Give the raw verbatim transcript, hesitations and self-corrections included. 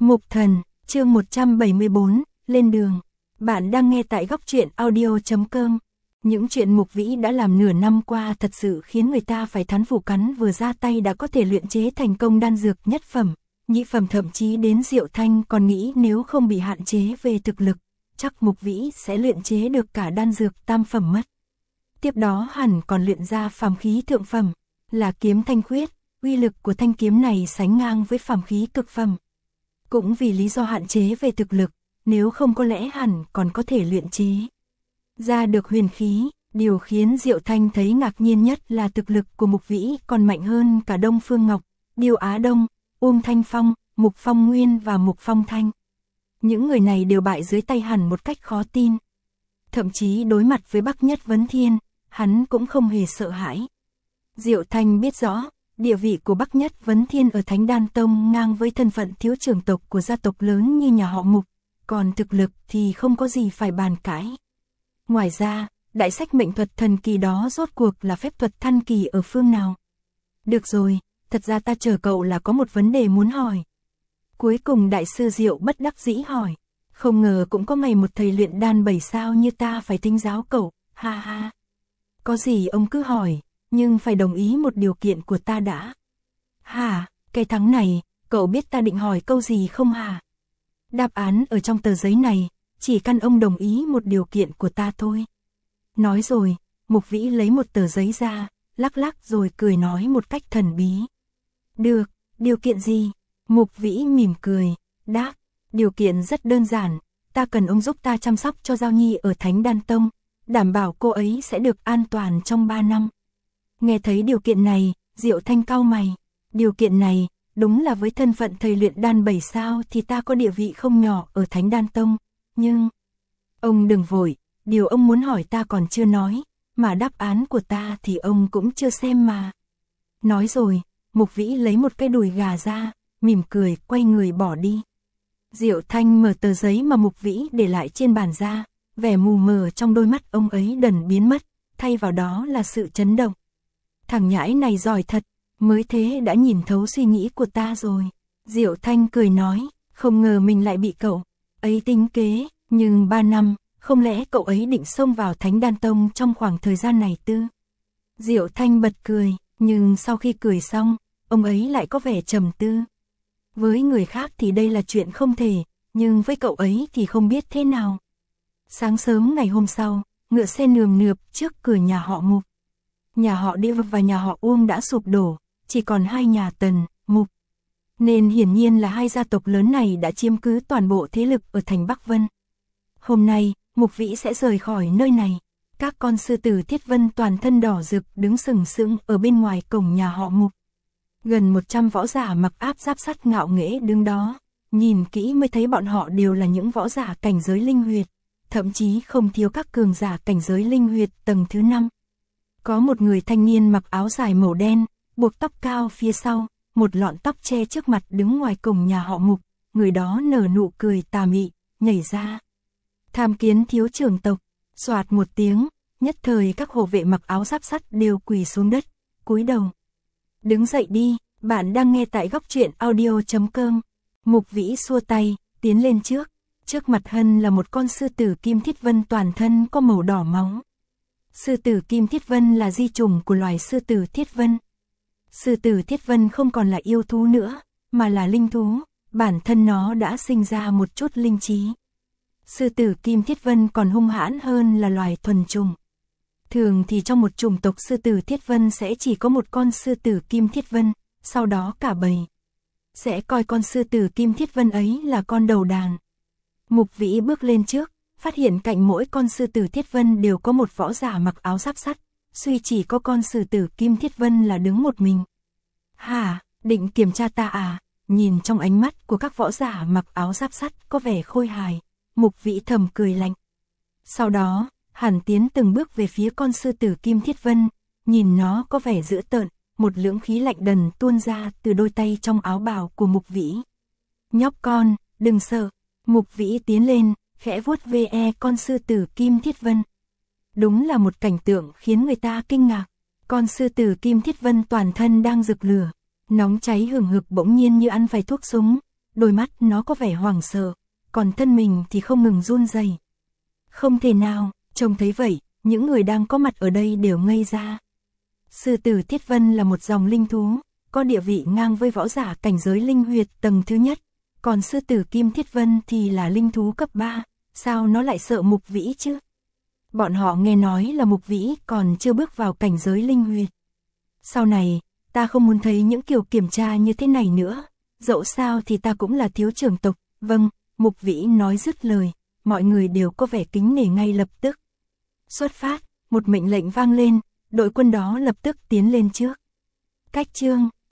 Mục Thần, chương một trăm bảy mươi bốn, lên đường. Bạn đang nghe tại góc truyện audio chấm com. Những chuyện Mục Vĩ đã làm nửa năm qua thật sự khiến người ta phải thán phục, cắn vừa ra tay đã có thể luyện chế thành công đan dược nhất phẩm, nhị phẩm, thậm chí đến Diệu Thanh còn nghĩ nếu không bị hạn chế về thực lực, chắc Mục Vĩ sẽ luyện chế được cả đan dược tam phẩm mất. Tiếp đó hẳn còn luyện ra phàm khí thượng phẩm, là kiếm thanh khuyết, uy lực của thanh kiếm này sánh ngang với phàm khí cực phẩm. Cũng vì lý do hạn chế về thực lực, nếu không có lẽ hẳn còn có thể luyện chế ra được huyền khí. Điều khiến Diệu Thanh thấy ngạc nhiên nhất là thực lực của Mục Vĩ còn mạnh hơn cả Đông Phương Ngọc, Điêu Á Đông, Uông Thanh Phong, Mục Phong Nguyên và Mục Phong Thanh. Những người này đều bại dưới tay hắn một cách khó tin. Thậm chí đối mặt với Bắc Nhất Vấn Thiên, hắn cũng không hề sợ hãi. Diệu Thanh biết rõ, địa vị của Bắc Nhất Vấn Thiên ở Thánh Đan Tông ngang với thân phận thiếu trưởng tộc của gia tộc lớn như nhà họ Mục, còn thực lực thì không có gì phải bàn cãi. Ngoài ra, đại sách mệnh thuật thần kỳ đó rốt cuộc là phép thuật thanh kỳ ở phương nào? Được rồi, thật ra ta chờ cậu là có một vấn đề muốn hỏi. Cuối cùng đại sư Diệu bất đắc dĩ hỏi, không ngờ cũng có ngày một thầy luyện đan bảy sao như ta phải thính giáo cậu, ha ha. Có gì ông cứ hỏi, nhưng phải đồng ý một điều kiện của ta đã. Hả, cái thằng này, cậu biết ta định hỏi câu gì không hả? Đáp án ở trong tờ giấy này, chỉ cần ông đồng ý một điều kiện của ta thôi. Nói rồi, Mục Vĩ lấy một tờ giấy ra, lắc lắc rồi cười nói một cách thần bí. Được, điều kiện gì? Mục Vĩ mỉm cười, đáp, điều kiện rất đơn giản, ta cần ông giúp ta chăm sóc cho Giao Nhi ở Thánh Đan Tông, đảm bảo cô ấy sẽ được an toàn trong ba năm. Nghe thấy điều kiện này, Diệu Thanh cau mày, điều kiện này, đúng là với thân phận thầy luyện đan bảy sao thì ta có địa vị không nhỏ ở Thánh Đan Tông, nhưng... Ông đừng vội, điều ông muốn hỏi ta còn chưa nói, mà đáp án của ta thì ông cũng chưa xem mà. Nói rồi, Mục Vĩ lấy một cái đùi gà ra, mỉm cười, quay người bỏ đi. Diệu Thanh mở tờ giấy mà Mục Vĩ để lại trên bàn ra, vẻ mù mờ trong đôi mắt ông ấy dần biến mất, thay vào đó là sự chấn động. Thằng nhãi này giỏi thật, mới thế đã nhìn thấu suy nghĩ của ta rồi. Diệu Thanh cười nói, không ngờ mình lại bị cậu ấy tính kế, nhưng ba năm, không lẽ cậu ấy định xông vào Thánh Đan Tông trong khoảng thời gian này tư? Diệu Thanh bật cười, nhưng sau khi cười xong, ông ấy lại có vẻ trầm tư. Với người khác thì đây là chuyện không thể, nhưng với cậu ấy thì không biết thế nào. Sáng sớm ngày hôm sau, ngựa xe nườm nượp trước cửa nhà họ Mục. Nhà họ Điêu và nhà họ Uông đã sụp đổ, chỉ còn hai nhà Tần, Mục. Nên hiển nhiên là hai gia tộc lớn này đã chiếm cứ toàn bộ thế lực ở thành Bắc Vân. Hôm nay, Mục Vĩ sẽ rời khỏi nơi này. Các con sư tử Thiết Vân toàn thân đỏ rực đứng sừng sững ở bên ngoài cổng nhà họ Mục. Gần một trăm võ giả mặc áp giáp sắt ngạo nghễ đứng đó. Nhìn kỹ mới thấy bọn họ đều là những võ giả cảnh giới linh huyệt, thậm chí không thiếu các cường giả cảnh giới linh huyệt tầng thứ năm. Có một người thanh niên mặc áo dài màu đen, buộc tóc cao phía sau, một lọn tóc che trước mặt đứng ngoài cổng nhà họ Mục, người đó nở nụ cười tà mị, nhảy ra. Tham kiến thiếu trưởng tộc, soạt một tiếng, nhất thời các hộ vệ mặc áo giáp sắt đều quỳ xuống đất, cúi đầu. Đứng dậy đi, bạn đang nghe tại góc truyện audio chấm com. Mục Vĩ xua tay, tiến lên trước, trước mặt Hân là một con sư tử Kim Thiết Vân toàn thân có màu đỏ máu. Sư tử Kim Thiết Vân là di chủng của loài sư tử Thiết Vân. Sư tử Thiết Vân không còn là yêu thú nữa, mà là linh thú, bản thân nó đã sinh ra một chút linh trí. Sư tử Kim Thiết Vân còn hung hãn hơn là loài thuần chủng. Thường thì trong một chủng tộc sư tử Thiết Vân sẽ chỉ có một con sư tử Kim Thiết Vân, sau đó cả bầy sẽ coi con sư tử Kim Thiết Vân ấy là con đầu đàn. Mục Vĩ bước lên trước, phát hiện cạnh mỗi con sư tử Thiết Vân đều có một võ giả mặc áo giáp sắt, duy chỉ có con sư tử Kim Thiết Vân là đứng một mình. Hả, định kiểm tra ta à? Nhìn trong ánh mắt của các võ giả mặc áo giáp sắt có vẻ khôi hài, Mục Vĩ thầm cười lạnh. Sau đó, hắn tiến từng bước về phía con sư tử Kim Thiết Vân, nhìn nó có vẻ dữ tợn, một lưỡng khí lạnh đần tuôn ra từ đôi tay trong áo bào của Mục Vĩ. Nhóc con, đừng sợ. Mục Vĩ tiến lên, khẽ vuốt ve con sư tử Kim Thiết Vân. Đúng là một cảnh tượng khiến người ta kinh ngạc. Con sư tử Kim Thiết Vân toàn thân đang rực lửa, nóng cháy hừng hực bỗng nhiên như ăn phải thuốc súng, đôi mắt nó có vẻ hoảng sợ, còn thân mình thì không ngừng run rẩy. Không thể nào, trông thấy vậy, những người đang có mặt ở đây đều ngây ra. Sư tử Thiết Vân là một dòng linh thú, có địa vị ngang với võ giả cảnh giới linh huyệt tầng thứ nhất, còn sư tử Kim Thiết Vân thì là linh thú cấp ba, sao nó lại sợ Mục Vĩ chứ? Bọn họ nghe nói là Mục Vĩ còn chưa bước vào cảnh giới linh huyệt. Sau này, ta không muốn thấy những kiểu kiểm tra như thế này nữa, dẫu sao thì ta cũng là thiếu trưởng tộc. Vâng, Mục Vĩ nói dứt lời, mọi người đều có vẻ kính nể ngay lập tức. Xuất phát, một mệnh lệnh vang lên, đội quân đó lập tức tiến lên trước. Cách chương